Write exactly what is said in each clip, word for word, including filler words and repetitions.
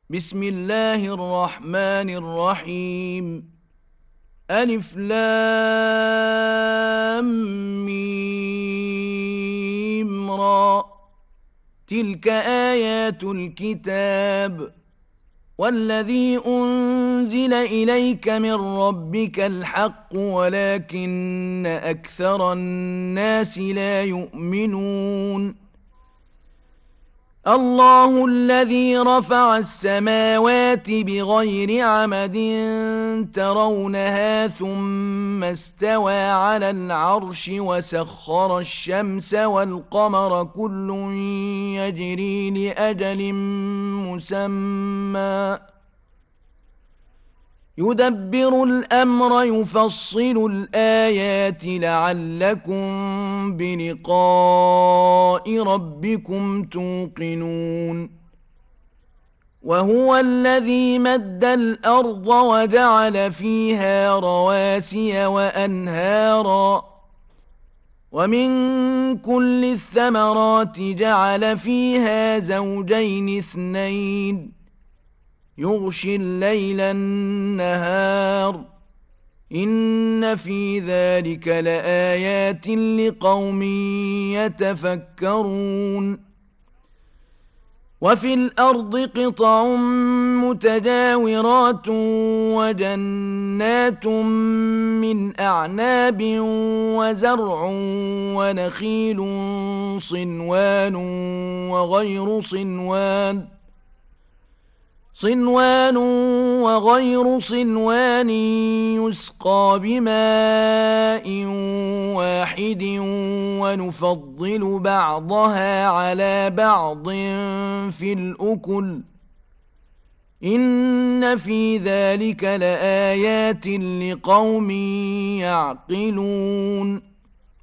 بسم الله الرحمن الرحيم. ألف لام ميم را. تلك آيات الكتاب والذي أنزل إليك من ربك الحق ولكن أكثر الناس لا يؤمنون. الله الذي رفع السماوات بغير عمد ترونها ثم استوى على العرش وسخر الشمس والقمر كل يجري لأجل مسمى يدبر الأمر يفصل الآيات لعلكم بلقاء ربكم توقنون. وهو الذي مد الأرض وجعل فيها رواسي وأنهارا ومن كل الثمرات جعل فيها زوجين اثنين يغشي الليل النهار إن في ذلك لآيات لقوم يتفكرون. وفي الأرض قطع متجاورات وجنات من أعناب وزرع ونخيل صنوان وغير صنوان صنوان وغير صنوان يسقى بماء واحد ونفضل بعضها على بعض في الأكل إن في ذلك لآيات لقوم يعقلون.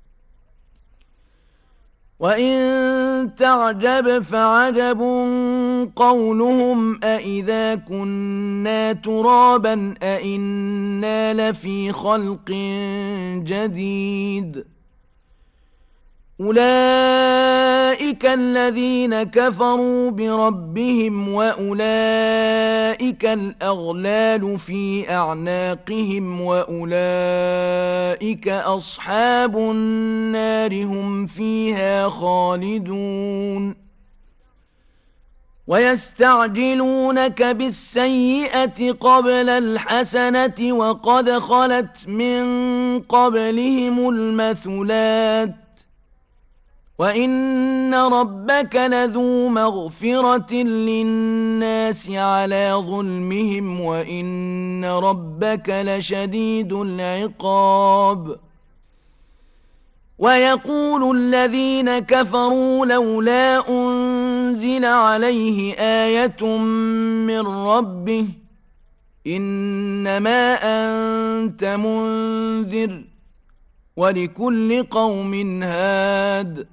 وإن تعجب فعجب قولهم أإذا كنا ترابا أإنا لفي خلق جديد. أولئك الذين كفروا بربهم وأولئك الأغلال في أعناقهم وأولئك أصحاب النار هم فيها خالدون. ويستعجلونك بالسيئة قبل الحسنة وقد خلت من قبلهم المثلات وإن ربك لذو مغفرة للناس على ظلمهم وإن ربك لشديد العقاب. ويقول الذين كفروا لولا أنزل عليه آية من ربه إنما أنت منذر ولكل قوم هاد.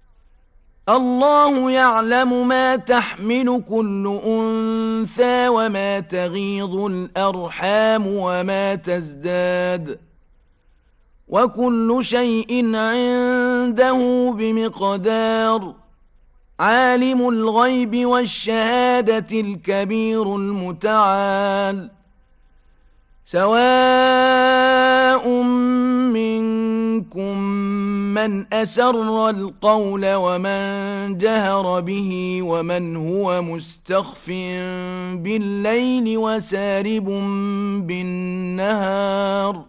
الله يعلم ما تحمل كل أنثى وما تغيض الأرحام وما تزداد وكل شيء عنده بمقدار. عالم الغيب والشهادة الكبير المتعال. سواء منكم من أسر القول ومن جهر به ومن هو مستخف بالليل وسارب بالنهار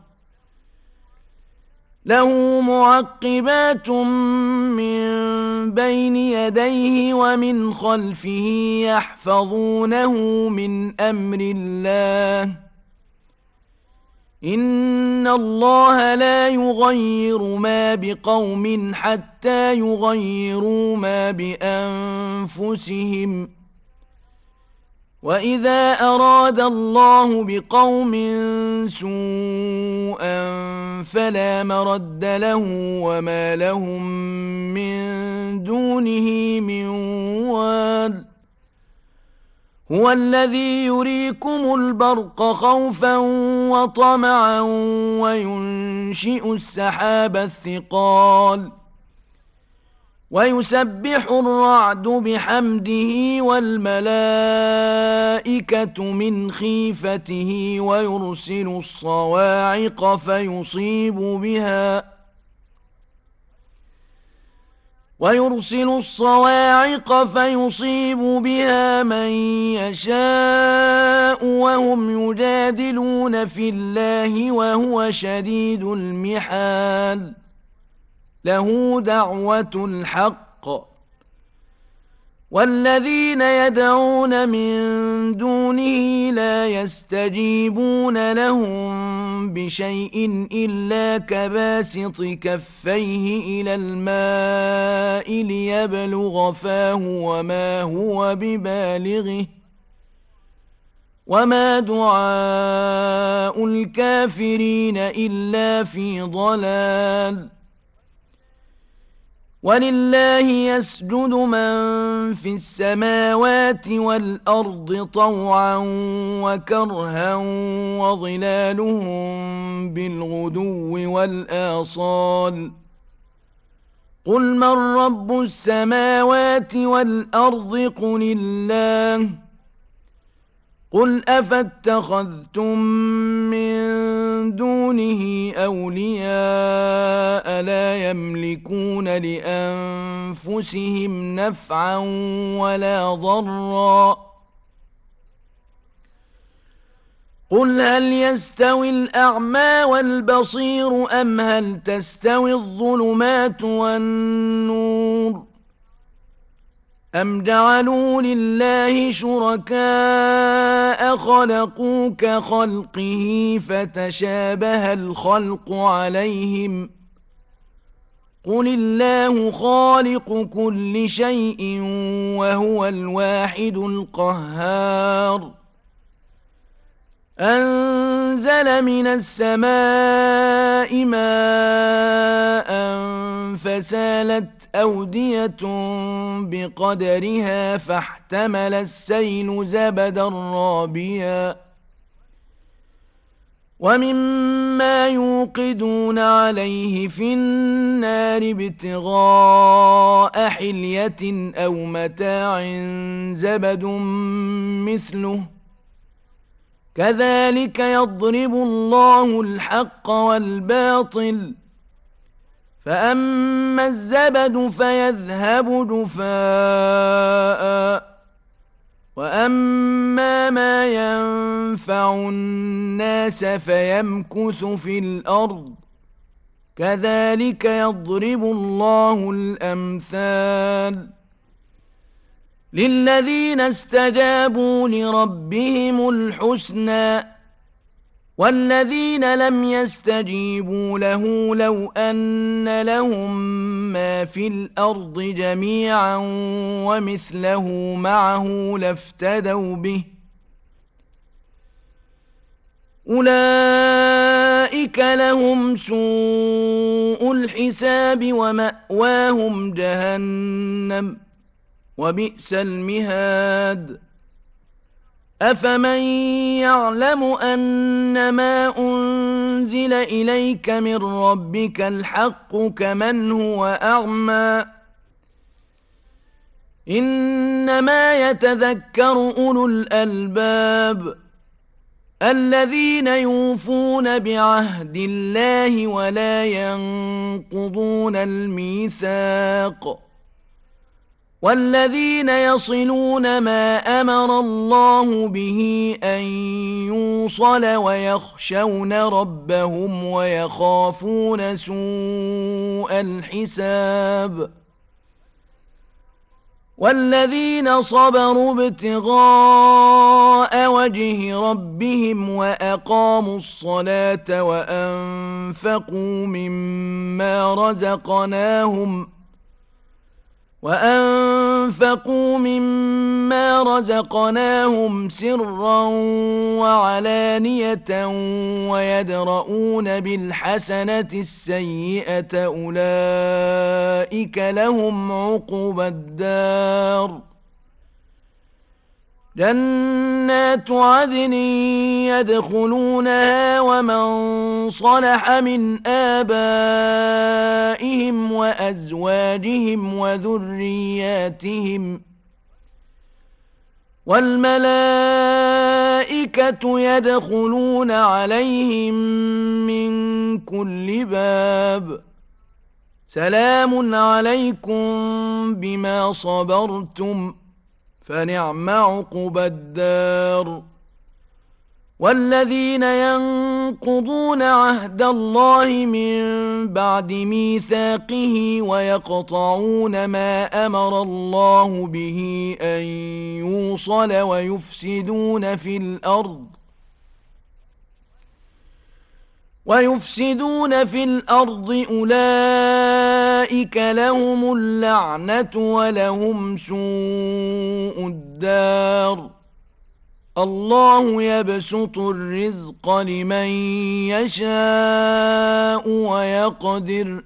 له معقبات من بين يديه ومن خلفه يحفظونه من أمر الله إن الله لا يغير ما بقوم حتى يغيروا ما بأنفسهم وإذا أراد الله بقوم سوءا فلا مرد له وما لهم من دونه من وال. هو الذي يريكم البرق خوفا وطمعا وينشئ السحاب الثقال ويسبح الرعد بحمده والملائكة الملائكة من خيفته ويرسل الصواعق فيصيب بها ويرسل الصواعق فيصيب بها من يشاء وهم يجادلون في الله وهو شديد المحال له دعوة الحق والذين يدعون من دونه لا يستجيبون لهم بشيء إلا كباسط كفيه إلى الماء ليبلغ فاه وما هو ببالغه وما دعاء الكافرين إلا في ضلال ولله يسجد من في السماوات والأرض طوعا وكرها وظلالهم بالغدو والآصال قل من رب السماوات والأرض قل الله قل أفاتخذتم من دونه أولياء لا يملكون لأنفسهم نفعا ولا ضرا قل هل يستوي الأعمى والبصير أم هل تستوي الظلمات والنور أم جعلوا لله شركاء خلقوا كخلقه فتشابه الخلق عليهم قل الله خالق كل شيء وهو الواحد القهار أنزل من السماء ماء فسالت أودية بقدرها فاحتمل السيل زبدا رابيا ومما يوقدون عليه في النار ابتغاء حلية أو متاع زبد مثله كذلك يضرب الله الحق والباطل فأما الزبد فيذهب جفاء وأما ما ينفع الناس فيمكث في الأرض كذلك يضرب الله الأمثال للذين استجابوا لربهم الحسنى والذين لم يستجيبوا له لو أن لهم ما في الأرض جميعا ومثله معه لافتدوا به أولئك لهم سوء الحساب ومأواهم جهنم وبئس المهاد أفمن يعلم أنما أنزل إليك من ربك الحق كمن هو أعمى إنما يتذكر أولو الألباب الذين يوفون بعهد الله ولا ينقضون الميثاق والذين يصلون ما أمر الله به أن يوصل ويخشون ربهم ويخافون سوء الحساب والذين صبروا ابتغاء وجه ربهم وأقاموا الصلاة وأنفقوا مما رزقناهم وأنفقوا مما رزقناهم سرا وعلانية ويدرؤون بالحسنة السيئة أولئك لهم عقبى الدار جنات عدن يدخلونها ومن صلح من آبائهم وأزواجهم وذرياتهم والملائكة الملائكة يدخلون عليهم من كل باب سلام عليكم بما صبرتم فنعم عقبى الدار والذين ينقضون عهد الله من بعد ميثاقه ويقطعون ما أمر الله به أن يوصل ويفسدون في الأرض ويفسدون في الأرض أولئك لهم اللعنة ولهم سوء الدار الله يبسط الرزق لمن يشاء ويقدر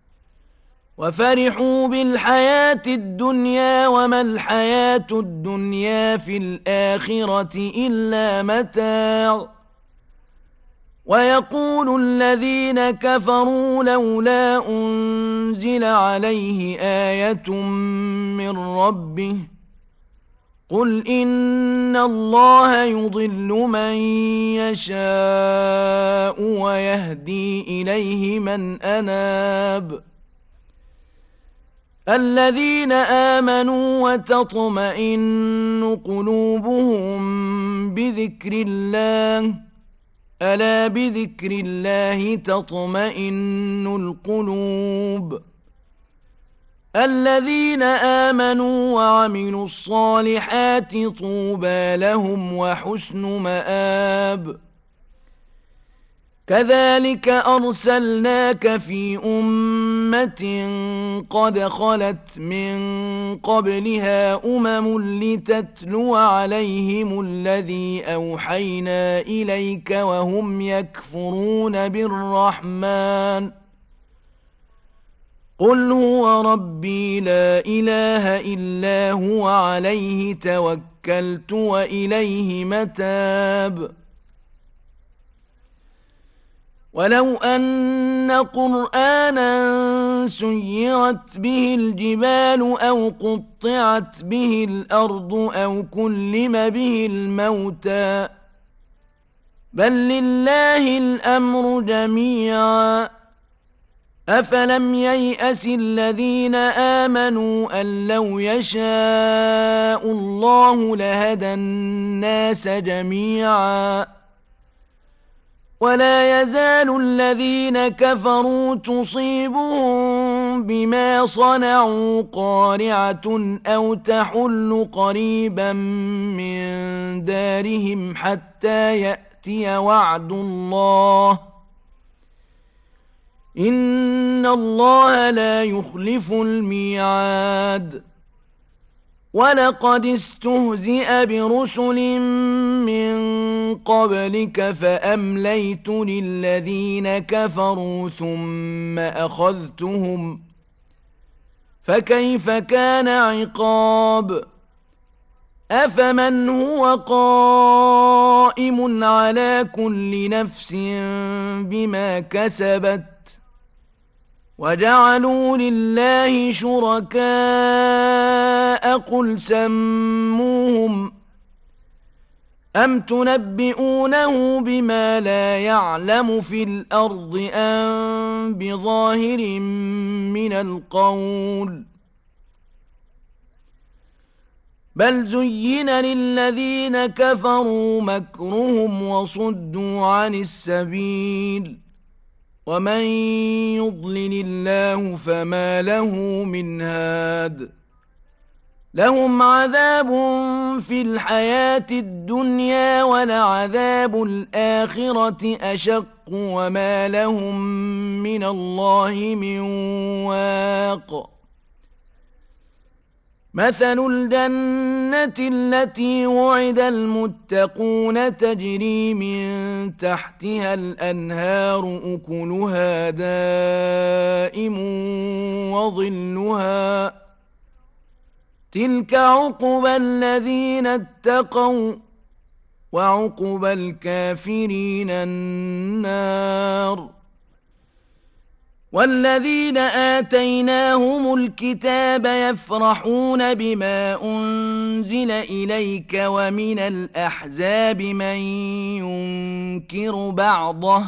وفرحوا بالحياة الدنيا وما الحياة الدنيا في الآخرة إلا متاع ويقول الذين كفروا لولا أنزل عليه آية من ربه قل إن الله يضل من يشاء ويهدي إليه من أناب الذين آمنوا وتطمئن قلوبهم بذكر الله ألا بذكر الله تطمئن القلوب الذين آمنوا وعملوا الصالحات طوبى لهم وحسن مآب كذلك أرسلناك في أمة قد خلت من قبلها أمم لتتلو عليهم الذي أوحينا إليك وهم يكفرون بالرحمن قل هو ربي لا إله إلا هو عليه توكلت وإليه متاب ولو أن قرآنا سيرت به الجبال أو قطعت به الأرض أو كلم به الموتى بل لله الأمر جميعا أفلم ييأس الذين آمنوا أن لو يشاء الله لهدى الناس جميعا ولا يزال الذين كفروا تصيبهم بما صنعوا قارعة أو تحل قريبا من دارهم حتى يأتي وعد الله إن الله لا يخلف الميعاد ولقد استهزئ برسل من قبلك فأمليت للذين كفروا ثم أخذتهم فكيف كان عقاب أفمن هو قائم على كل نفس بما كسبت وجعلوا لله شركاء قل سموهم أم تنبئونه بما لا يعلم في الأرض أم بظاهر من القول بل زين للذين كفروا مكرهم وصدوا عن السبيل ومن يضلل الله فما له من هاد لهم عذاب في الحياة الدنيا ولعذاب الآخرة أشق وما لهم من الله من واق مثل الجنة التي وعد المتقون تجري من تحتها الأنهار أكلها دائم وظلها تلك عقبى الذين اتقوا وعقبى الكافرين النار والذين آتيناهم الكتاب يفرحون بما أنزل إليك ومن الأحزاب من ينكر بعضه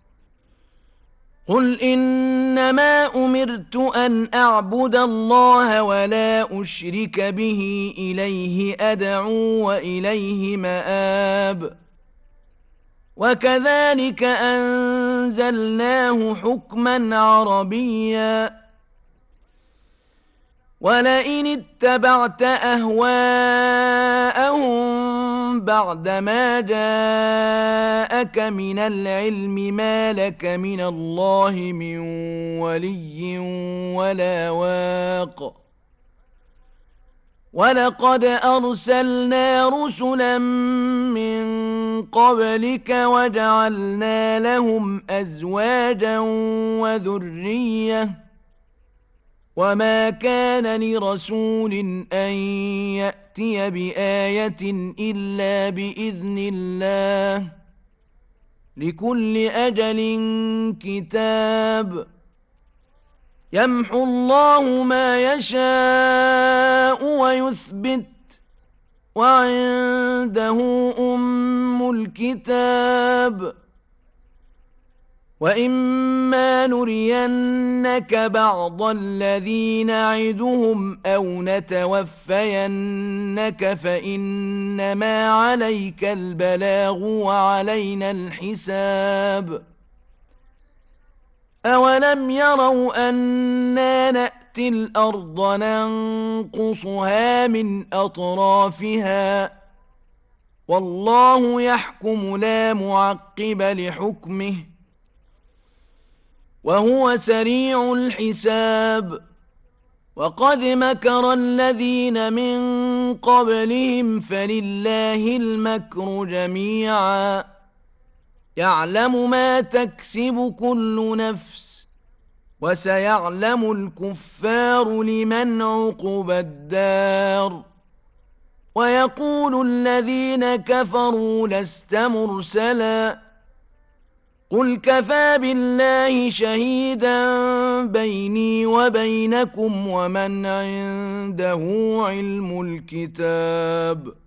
قل إنما أمرت أن أعبد الله ولا أشرك به إليه أدعو وإليه مآب وكذلك أنزلناه حكما عربيا ولئن اتبعت أهواءهم بعدما جاءك من العلم ما لك من الله من ولي ولا واق ولقد أرسلنا رسلا من قبلك وجعلنا لهم أزواجا وذرية وما كان لرسول أن يأتي بآية إلا بإذن الله لكل أجل كتاب يمحو الله ما يشاء ويثبت وعنده أم الكتاب وإما نرينك بعض الذي نعدهم أو نتوفينك فإنما عليك البلاغ وعلينا الحساب أولم يروا أنا نأتي الأرض ننقصها من أطرافها والله يحكم لا معقب لحكمه وهو سريع الحساب وقد مكر الذين من قبلهم فلله المكر جميعا يعلم ما تكسب كل نفس وسيعلم الكفار لمن عقبى الدار ويقول الذين كفروا لست مرسلا قل كفى بالله شهيدا بيني وبينكم ومن عنده علم الكتاب